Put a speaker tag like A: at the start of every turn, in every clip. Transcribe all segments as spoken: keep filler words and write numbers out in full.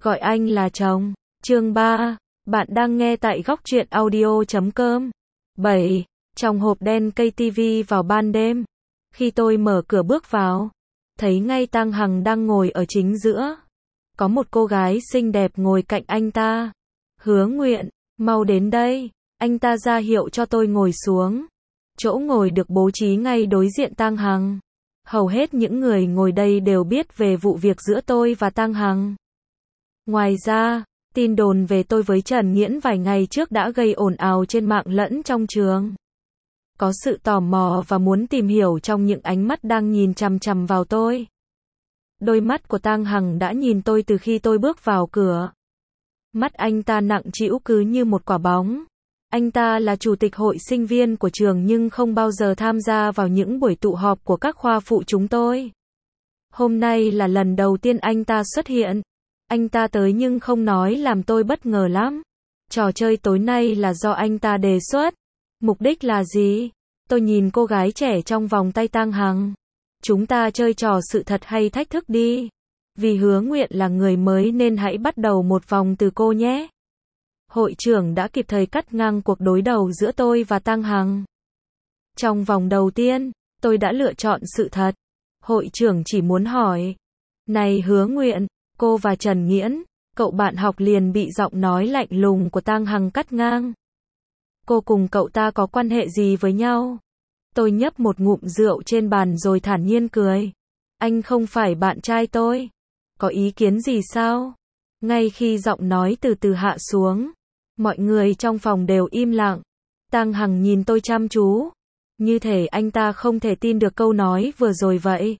A: gọi anh là chồng. Chương ba. Bạn đang nghe tại góc truyện audio chấm com. bảy. Trong hộp đen cây tivi vào ban đêm. Khi tôi mở cửa bước vào, thấy ngay Tăng Hằng đang ngồi ở chính giữa. Có một cô gái xinh đẹp ngồi cạnh anh ta. Hứa Nguyện, mau đến đây. Anh ta ra hiệu cho tôi ngồi xuống. Chỗ ngồi được bố trí ngay đối diện Tăng Hằng. Hầu hết những người ngồi đây đều biết về vụ việc giữa tôi và Tăng Hằng. Ngoài ra, tin đồn về tôi với Trần Nghiễn vài ngày trước đã gây ồn ào trên mạng lẫn trong trường. Có sự tò mò và muốn tìm hiểu trong những ánh mắt đang nhìn chằm chằm vào tôi. Đôi mắt của Tăng Hằng đã nhìn tôi từ khi tôi bước vào cửa. Mắt anh ta nặng trĩu cứ như một quả bóng. Anh ta là chủ tịch hội sinh viên của trường nhưng không bao giờ tham gia vào những buổi tụ họp của các khoa phụ chúng tôi. Hôm nay là lần đầu tiên anh ta xuất hiện. Anh ta tới nhưng không nói làm tôi bất ngờ lắm. Trò chơi tối nay là do anh ta đề xuất. Mục đích là gì? Tôi nhìn cô gái trẻ trong vòng tay Tăng Hằng. Chúng ta chơi trò sự thật hay thách thức đi. Vì Hứa Nguyện là người mới nên hãy bắt đầu một vòng từ cô nhé. Hội trưởng đã kịp thời cắt ngang cuộc đối đầu giữa tôi và Tăng Hằng. Trong vòng đầu tiên, tôi đã lựa chọn sự thật. Hội trưởng chỉ muốn hỏi. Này Hứa Nguyện, cô và Trần Nghiễn, cậu bạn học liền bị giọng nói lạnh lùng của Tăng Hằng cắt ngang. Cô cùng cậu ta có quan hệ gì với nhau? Tôi nhấp một ngụm rượu trên bàn rồi thản nhiên cười. Anh không phải bạn trai tôi. Có ý kiến gì sao? Ngay khi giọng nói từ từ hạ xuống, mọi người trong phòng đều im lặng. Tăng Hằng nhìn tôi chăm chú, như thể anh ta không thể tin được câu nói vừa rồi vậy.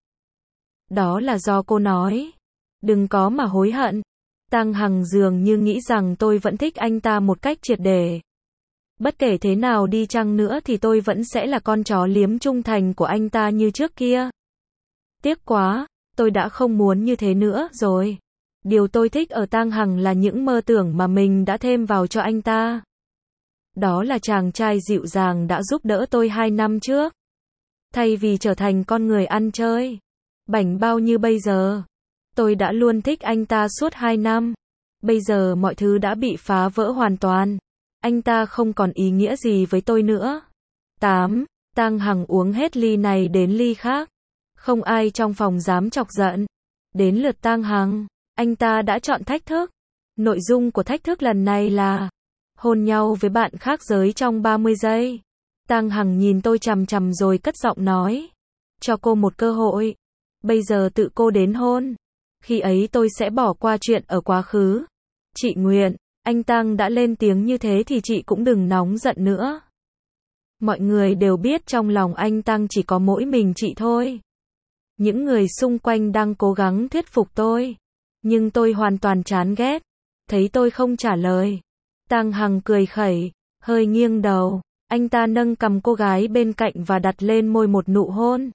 A: Đó là do cô nói. Đừng có mà hối hận. Tăng Hằng dường như nghĩ rằng tôi vẫn thích anh ta một cách triệt để. Bất kể thế nào đi chăng nữa thì tôi vẫn sẽ là con chó liếm trung thành của anh ta như trước kia. Tiếc quá, tôi đã không muốn như thế nữa rồi. Điều tôi thích ở Tăng Hằng là những mơ tưởng mà mình đã thêm vào cho anh ta. Đó là chàng trai dịu dàng đã giúp đỡ tôi hai năm trước. Thay vì trở thành con người ăn chơi, bảnh bao như bây giờ. Tôi đã luôn thích anh ta suốt hai năm. Bây giờ mọi thứ đã bị phá vỡ hoàn toàn. Anh ta không còn ý nghĩa gì với tôi nữa. tám. Tăng Hằng uống hết ly này đến ly khác. Không ai trong phòng dám chọc giận. Đến lượt Tăng Hằng. Anh ta đã chọn thách thức. Nội dung của thách thức lần này là hôn nhau với bạn khác giới trong ba mươi giây. Tăng Hằng nhìn tôi chằm chằm rồi cất giọng nói. Cho cô một cơ hội. Bây giờ tự cô đến hôn. Khi ấy tôi sẽ bỏ qua chuyện ở quá khứ. Chị Nguyện, anh Tăng đã lên tiếng như thế thì chị cũng đừng nóng giận nữa. Mọi người đều biết trong lòng anh Tăng chỉ có mỗi mình chị thôi. Những người xung quanh đang cố gắng thuyết phục tôi. Nhưng tôi hoàn toàn chán ghét. Thấy tôi không trả lời. Tăng Hằng cười khẩy, hơi nghiêng đầu. Anh ta nâng cằm cô gái bên cạnh và đặt lên môi một nụ hôn.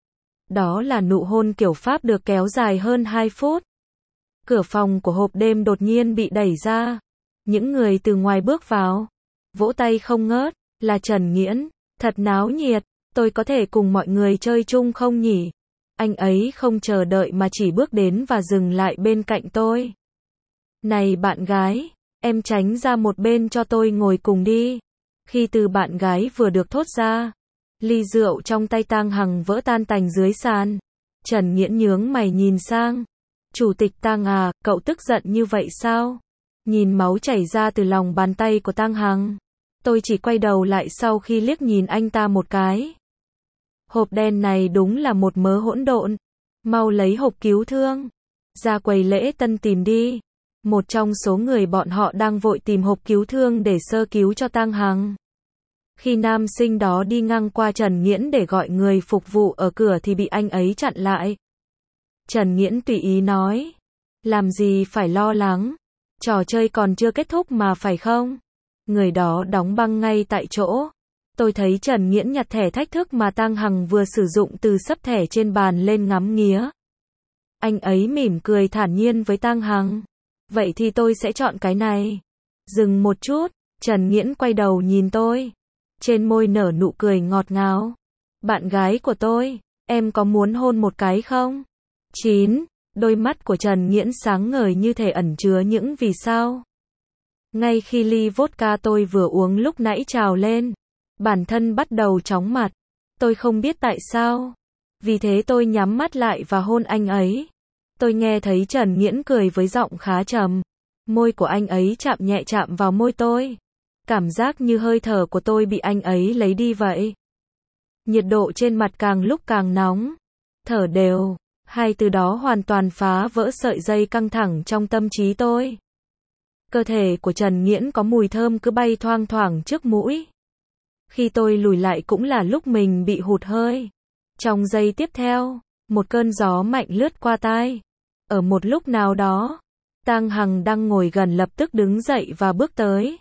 A: Đó là nụ hôn kiểu Pháp được kéo dài hơn hai phút. Cửa phòng của hộp đêm đột nhiên bị đẩy ra. Những người từ ngoài bước vào. Vỗ tay không ngớt. Là Trần Nghiễn. Thật náo nhiệt. Tôi có thể cùng mọi người chơi chung không nhỉ? Anh ấy không chờ đợi mà chỉ bước đến và dừng lại bên cạnh tôi. Này bạn gái, em tránh ra một bên cho tôi ngồi cùng đi. Khi từ bạn gái vừa được thốt ra, ly rượu trong tay Tăng Hằng vỡ tan tành dưới sàn. Trần Nghiễn nhướng mày nhìn sang. Chủ tịch Tăng à, cậu tức giận như vậy sao? Nhìn máu chảy ra từ lòng bàn tay của Tăng Hằng. Tôi chỉ quay đầu lại sau khi liếc nhìn anh ta một cái. Hộp đen này đúng là một mớ hỗn độn. Mau lấy hộp cứu thương. Ra quầy lễ tân tìm đi. Một trong số người bọn họ đang vội tìm hộp cứu thương để sơ cứu cho Tăng Hằng. Khi nam sinh đó đi ngang qua Trần Nghiễn để gọi người phục vụ ở cửa thì bị anh ấy chặn lại. Trần Nghiễn tùy ý nói. Làm gì phải lo lắng. Trò chơi còn chưa kết thúc mà phải không? Người đó đóng băng ngay tại chỗ. Tôi thấy Trần Nghiễn nhặt thẻ thách thức mà Tăng Hằng vừa sử dụng từ sấp thẻ trên bàn lên ngắm nghía. Anh ấy mỉm cười thản nhiên với Tăng Hằng. Vậy thì tôi sẽ chọn cái này. Dừng một chút, Trần Nghiễn quay đầu nhìn tôi. Trên môi nở nụ cười ngọt ngào. Bạn gái của tôi, em có muốn hôn một cái không? chín. Đôi mắt của Trần Nghiễn sáng ngời như thể ẩn chứa những vì sao. Ngay khi ly vodka tôi vừa uống lúc nãy trào lên, bản thân bắt đầu chóng mặt. Tôi không biết tại sao. Vì thế tôi nhắm mắt lại và hôn anh ấy. Tôi nghe thấy Trần Nghiễn cười với giọng khá trầm. Môi của anh ấy chạm nhẹ chạm vào môi tôi. Cảm giác như hơi thở của tôi bị anh ấy lấy đi vậy. Nhiệt độ trên mặt càng lúc càng nóng. Thở đều. Hai từ đó hoàn toàn phá vỡ sợi dây căng thẳng trong tâm trí tôi. Cơ thể của Trần Nghiễn có mùi thơm cứ bay thoang thoảng trước mũi. Khi tôi lùi lại cũng là lúc mình bị hụt hơi. Trong giây tiếp theo, một cơn gió mạnh lướt qua tai. Ở một lúc nào đó, Tang Hằng đang ngồi gần lập tức đứng dậy và bước tới.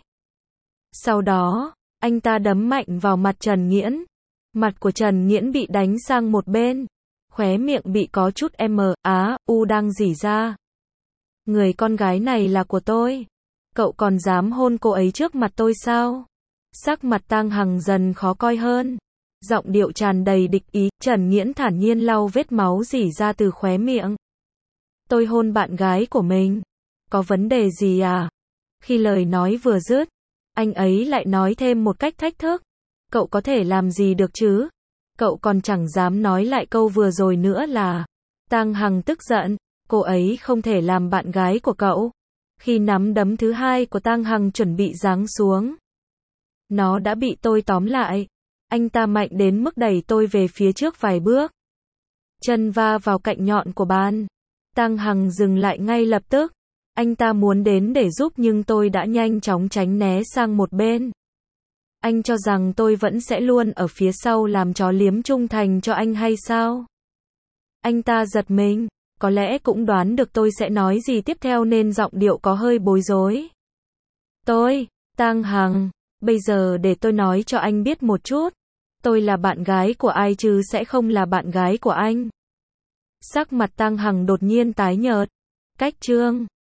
A: Sau đó, anh ta đấm mạnh vào mặt Trần Nghiễn. Mặt của Trần Nghiễn bị đánh sang một bên. Khóe miệng bị có chút M, á, U đang rỉ ra. Người con gái này là của tôi. Cậu còn dám hôn cô ấy trước mặt tôi sao? Sắc mặt Tang Hằng dần khó coi hơn. Giọng điệu tràn đầy địch ý, Trần Nghiễn thản nhiên lau vết máu rỉ ra từ khóe miệng. Tôi hôn bạn gái của mình. Có vấn đề gì à? Khi lời nói vừa dứt, anh ấy lại nói thêm một cách thách thức. Cậu có thể làm gì được chứ? Cậu còn chẳng dám nói lại câu vừa rồi nữa là. Tang Hằng tức giận, cô ấy không thể làm bạn gái của cậu. Khi nắm đấm thứ hai của Tang Hằng chuẩn bị giáng xuống, nó đã bị tôi tóm lại. Anh ta mạnh đến mức đẩy tôi về phía trước vài bước. Chân va vào cạnh nhọn của bàn. Tang Hằng dừng lại ngay lập tức. Anh ta muốn đến để giúp nhưng tôi đã nhanh chóng tránh né sang một bên. Anh cho rằng tôi vẫn sẽ luôn ở phía sau làm chó liếm trung thành cho anh hay sao? Anh ta giật mình, có lẽ cũng đoán được tôi sẽ nói gì tiếp theo nên giọng điệu có hơi bối rối. Tôi, Tang Hằng, bây giờ để tôi nói cho anh biết một chút. Tôi là bạn gái của ai chứ sẽ không là bạn gái của anh. Sắc mặt Tang Hằng đột nhiên tái nhợt. Cách chương